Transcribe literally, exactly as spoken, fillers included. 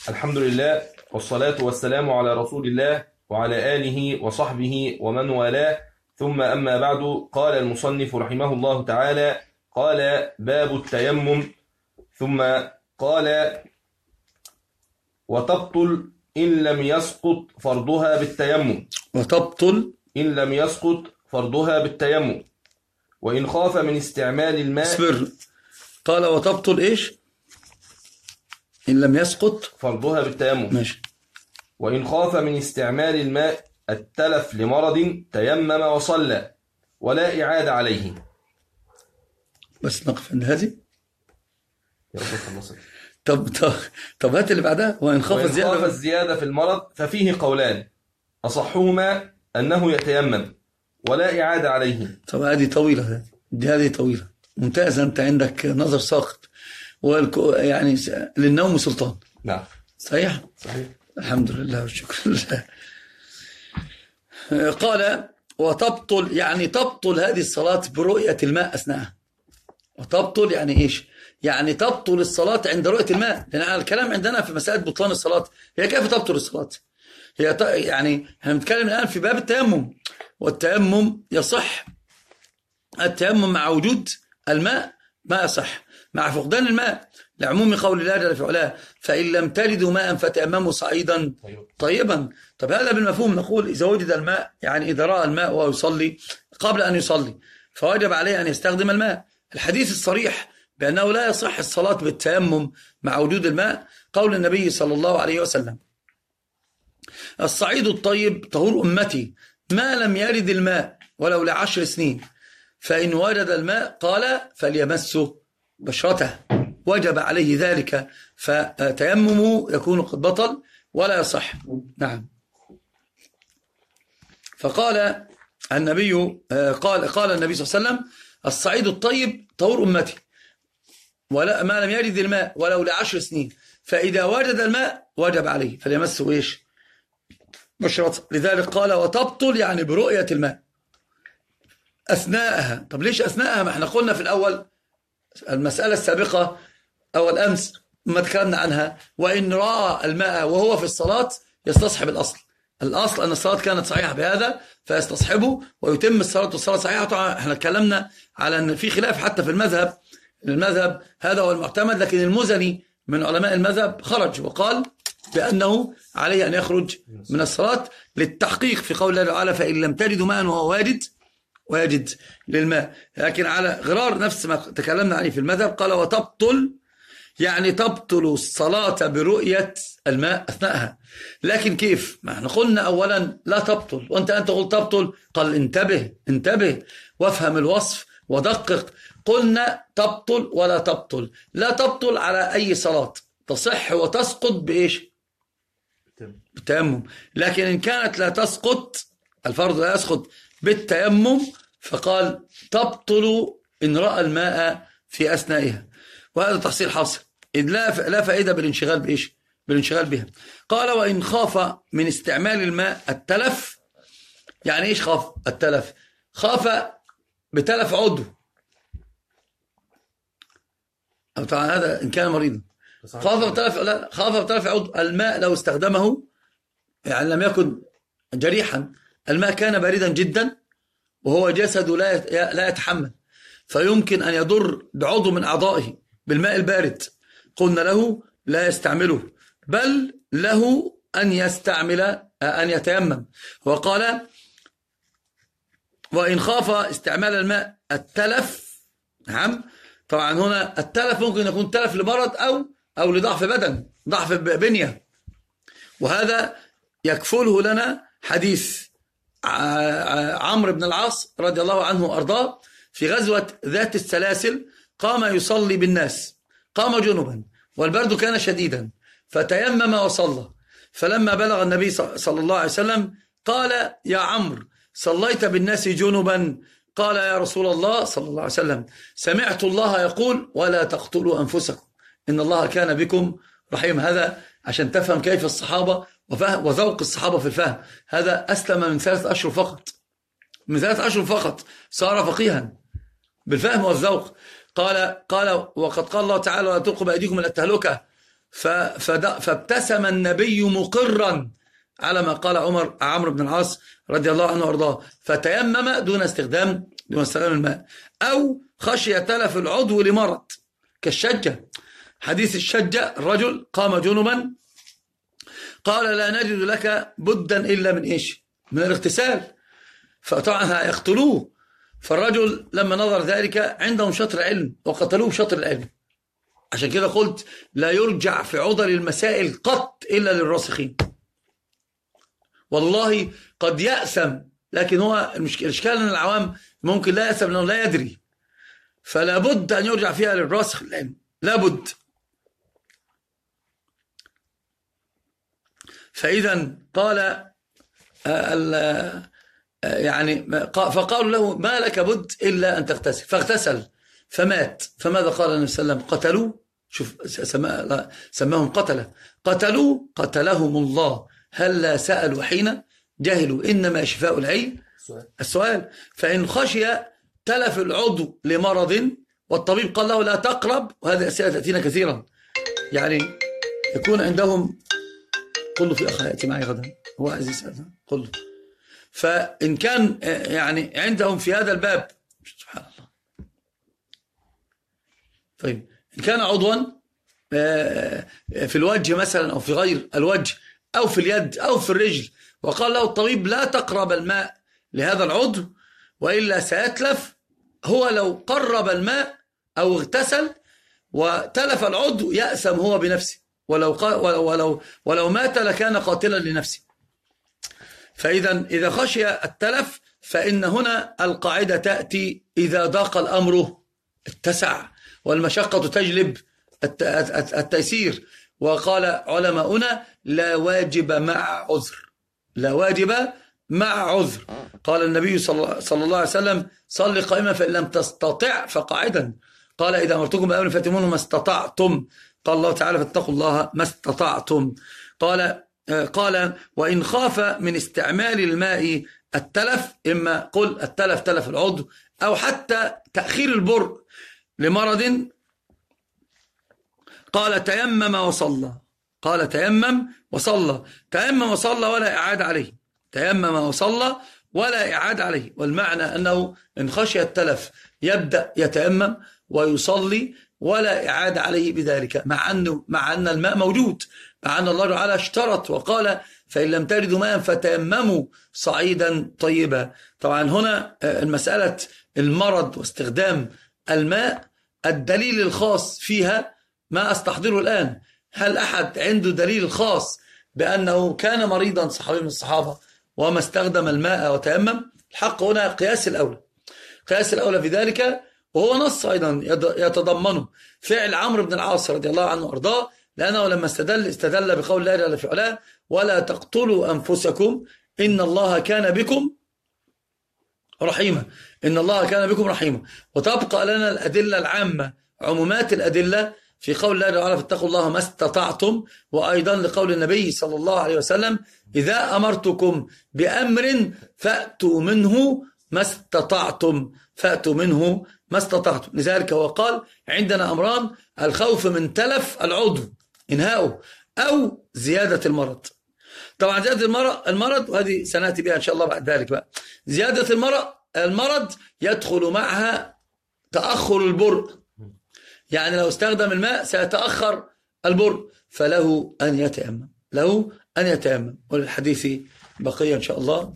الحمد لله والصلاة والسلام على رسول الله وعلى آله وصحبه ومن والاه، ثم أما بعد. قال المصنف رحمه الله تعالى: قال باب التيمم. ثم قال: وتبطل إن لم يسقط فرضها بالتيمم. وتبطل إن لم يسقط فرضها بالتيمم، وإن خاف من استعمال الماء. اصبر. قال وتبطل إيش؟ إن لم يسقط فرضها بالتيمم. ماشي. وإن خاف من استعمال الماء التلف لمرض تيمم وصلى ولا إعادة عليه. بس نقف عند هذه. يا رب خلصت. طب طب طب هات اللي بعدها. وإن خاف وإن الزيادة خاف الزيادة في المرض ففيه قولان، أصحهما أنه يتيمم ولا إعادة عليه. طب هذه طويلة، هذه دي هذه طويلة ممتازة. أنت عندك نظر ساقط، والكو يعني للنوم سلطان. نعم صحيح؟ صحيح. الحمد لله والشكر لله. قال وتبطل يعني تبطل هذه الصلاة برؤية الماء أثناءها. وتبطل يعني إيش؟ يعني تبطل الصلاة عند رؤية الماء. لأن الكلام عندنا في مسألة بطلان الصلاة هي كيف تبطل الصلاة. هي ط... يعني احنا بنتكلم الآن في باب التيمم، والتيمم يصح التيمم مع وجود الماء ما يصح، مع فقدان الماء لعموم قول الله جل في علاه: فإن لم تجدوا ماء فتيمموا صعيدا طيبا. طب هذا بالمفهوم نقول إذا وجد الماء، يعني إذا رأى الماء وهو يصلي قبل أن يصلي فوجب عليه أن يستخدم الماء. الحديث الصريح بأنه لا يصح الصلاة بالتيمم مع وجود الماء قول النبي صلى الله عليه وسلم: الصعيد الطيب طهور أمتي ما لم يرد الماء ولو لعشر سنين، فإن وجد الماء قال فليمسه بشرته، وجب عليه ذلك، فتيممه يكون قد بطل ولا يصح. نعم. فقال النبي قال قال النبي صلى الله عليه وسلم: الصعيد الطيب طهور أمتي ولا ما لم يرد الماء ولو لعشر سنين، فإذا وجد الماء وجب عليه فليمسه إيش؟ بشرته. لذلك قال وتبطل يعني برؤية الماء أثناءها. طب ليش أثناءها؟ ما احنا قلنا في الأول المسألة السابقة أول أمس ما تكلمنا عنها: وإن رأى الماء وهو في الصلاة يستصحب الأصل. الأصل أن الصلاة كانت صحيحة بهذا فيستصحبه ويتم الصلاة والصلاة صحيحة. طبعا احنا تكلمنا على أن في خلاف حتى في المذهب، المذهب هذا هو المعتمد، لكن المزني من علماء المذهب خرج وقال بأنه عليه أن يخرج من الصلاة للتحقيق في قول الله تعالى: فإن لم تجدوا ماء وهو واجد واجد للماء. لكن على غرار نفس ما تكلمنا عليه في المذهب قال وتبطل يعني تبطل الصلاة برؤية الماء أثناءها. لكن كيف؟ ما احنا قلنا أولا لا تبطل، وأنت أنت قلت تبطل. قال انتبه انتبه وافهم الوصف ودقق. قلنا تبطل ولا تبطل. لا تبطل على أي صلاة، تصح وتسقط بإيش؟ بالتيمم. لكن إن كانت لا تسقط، الفرض لا يسقط بالتيمم، فقال تبطل إن رأى الماء في أثنائها. وهذا تحصيل حاصل، إذ لا لا فائدة بالانشغال بإيش؟ بالانشغال بها. قال وإن خاف من استعمال الماء التلف. يعني إيش خاف التلف؟ خاف بتلف عضو، أو طبعا هذا إن كان مريضا. خاف بتلف لا خاف بتلف عضو. الماء لو استخدمه يعني لم يكن جريحا، الماء كان باردا جدا وهو جسد لا لا يتحمل، فيمكن أن يضر بعضو من أعضائه بالماء البارد. قلنا له لا يستعمله، بل له أن يستعمل أن يتيمم. وقال وإن خاف استعمال الماء التلف. نعم. طبعا هنا التلف ممكن يكون تلف لمرض أو أو لضعف بدن، ضعف بنية، وهذا يكفله لنا حديث عمرو بن العاص رضي الله عنه وأرضاه في غزوة ذات السلاسل. قام يصلي بالناس، قام جنبا والبرد كان شديدا، فتيمم وصلى. فلما بلغ النبي صلى الله عليه وسلم قال يا عمرو صليت بالناس جنبا؟ قال يا رسول الله صلى الله عليه وسلم سمعت الله يقول ولا تقتلوا أنفسكم إن الله كان بكم رحيم. هذا عشان تفهم كيف الصحابة وذوق الصحابة في الفهم. هذا أسلم من ثلاث أشهر فقط، من ثلاث أشهر فقط صار فقيها بالفهم والذوق. قال قال وقد قال الله تعالى ولا تلقوا بأيديكم إلى التهلكة فابتسم النبي مقرا على ما قال عمر عمرو بن العاص رضي الله عنه وارضاه، فتيمم دون استخدام دون استخدام الماء. أو خشية تلف العضو لمرض كالشجة، حديث الشجة، الرجل قام جنبا قال لا نجد لك بدا إلا من إيش؟ من الاغتسال، فطبعا هيقتلوه. فالرجل لما نظر ذلك عندهم شطر علم وقتلوه بشطر العلم. عشان كده قلت لا يرجع في عضل المسائل قط إلا للراسخين. والله قد يأثم، لكن هو الإشكال أن العوام ممكن لا يأثم لأنه لا يدري، فلا بد أن يرجع فيها للراسخ العلم، لا بد. فإذا قال يعني فقالوا له ما لك بد إلا أن تغتسل، فاغتسل فمات. فماذا قال النبي صلى الله عليه وسلم؟ قتلوا، شوف سماهم قتله، قتلوا قتلهم الله، هل لا سألوا حين جهلوا، إنما شفاء العي السؤال. فإن خشي تلف العضو لمرض والطبيب قال له لا تقرب، وهذه أسئلة تأتينا كثيرا، يعني يكون عندهم قل في أخ يأتي معي غدا هو عزيز هذا قل. فإن كان يعني عندهم في هذا الباب سبحان الله، طيب إن كان عضوا في الوجه مثلا أو في غير الوجه أو في اليد أو في الرجل، وقال له الطبيب لا تقرب الماء لهذا العضو وإلا سيتلف، هو لو قرب الماء أو اغتسل وتلف العضو يأثم هو بنفسه، ولو ولو ولو مات لكان قاتلا لنفسه. فإذا إذا خشي التلف فإن هنا القاعدة تأتي إذا ضاق الأمر اتسع، والمشقة تجلب التيسير. وقال علماؤنا لا واجب مع عذر، لا واجب مع عذر. قال النبي صلى الله عليه وسلم صل قائما فإن لم تستطع فقاعدا. قال إذا أمرتكم بأمر فاتموه ما استطعتم. قال الله تعالى فاتقوا الله ما استطعتم. قال قال وإن خاف من استعمال الماء التلف، إما قل التلف تلف العضو أو حتى تأخير البرء لمرض، قال تيمم وصلى، قال تيمم وصلى، تيمم وصلى ولا إعادة عليه، تيمم وصلى ولا إعادة عليه. والمعنى أنه إن خشي التلف يبدأ يتيمم ويصلي ولا إعادة عليه بذلك، مع أنه مع أن الماء موجود، مع أن الله تعالى اشترط وقال فإن لم تجدوا ماء فتيمموا صعيدا طيبا. طبعا هنا المسألة المرض واستخدام الماء الدليل الخاص فيها ما أستحضره الآن. هل أحد عنده دليل خاص بأنه كان مريضا صحابي من الصحابة وما استخدم الماء وتيمم؟ الحق هنا قياس الأولى، قياس الأولى في ذلك، وهو نص أيضا يتضمنه فعل عمرو بن العاص رضي الله عنه وارضاه، لأنه لما استدل استدل بقول الله جل في علاه ولا تقتلوا أنفسكم إن الله كان بكم رحيما، إن الله كان بكم رحيما. وتبقى لنا الأدلة العامة، عمومات الأدلة في قول الله تعالى فاتقوا الله ما استطعتم، وأيضا لقول النبي صلى الله عليه وسلم إذا أمرتكم بأمر فأتوا منه ما استطعتم، فأتوا منه ما استطعتم. لذلك هو قال عندنا أمران: الخوف من تلف العضو إنهاؤه أو زيادة المرض. طبعا زيادة المرض, المرض وهذه سنأتي بها إن شاء الله بعد ذلك بقى. زيادة المرض المرض يدخل معها تأخر البرء، يعني لو استخدم الماء سيتأخر البرء، فله أن يتيمم، له أن يتيمم. وللحديث بقية إن شاء الله،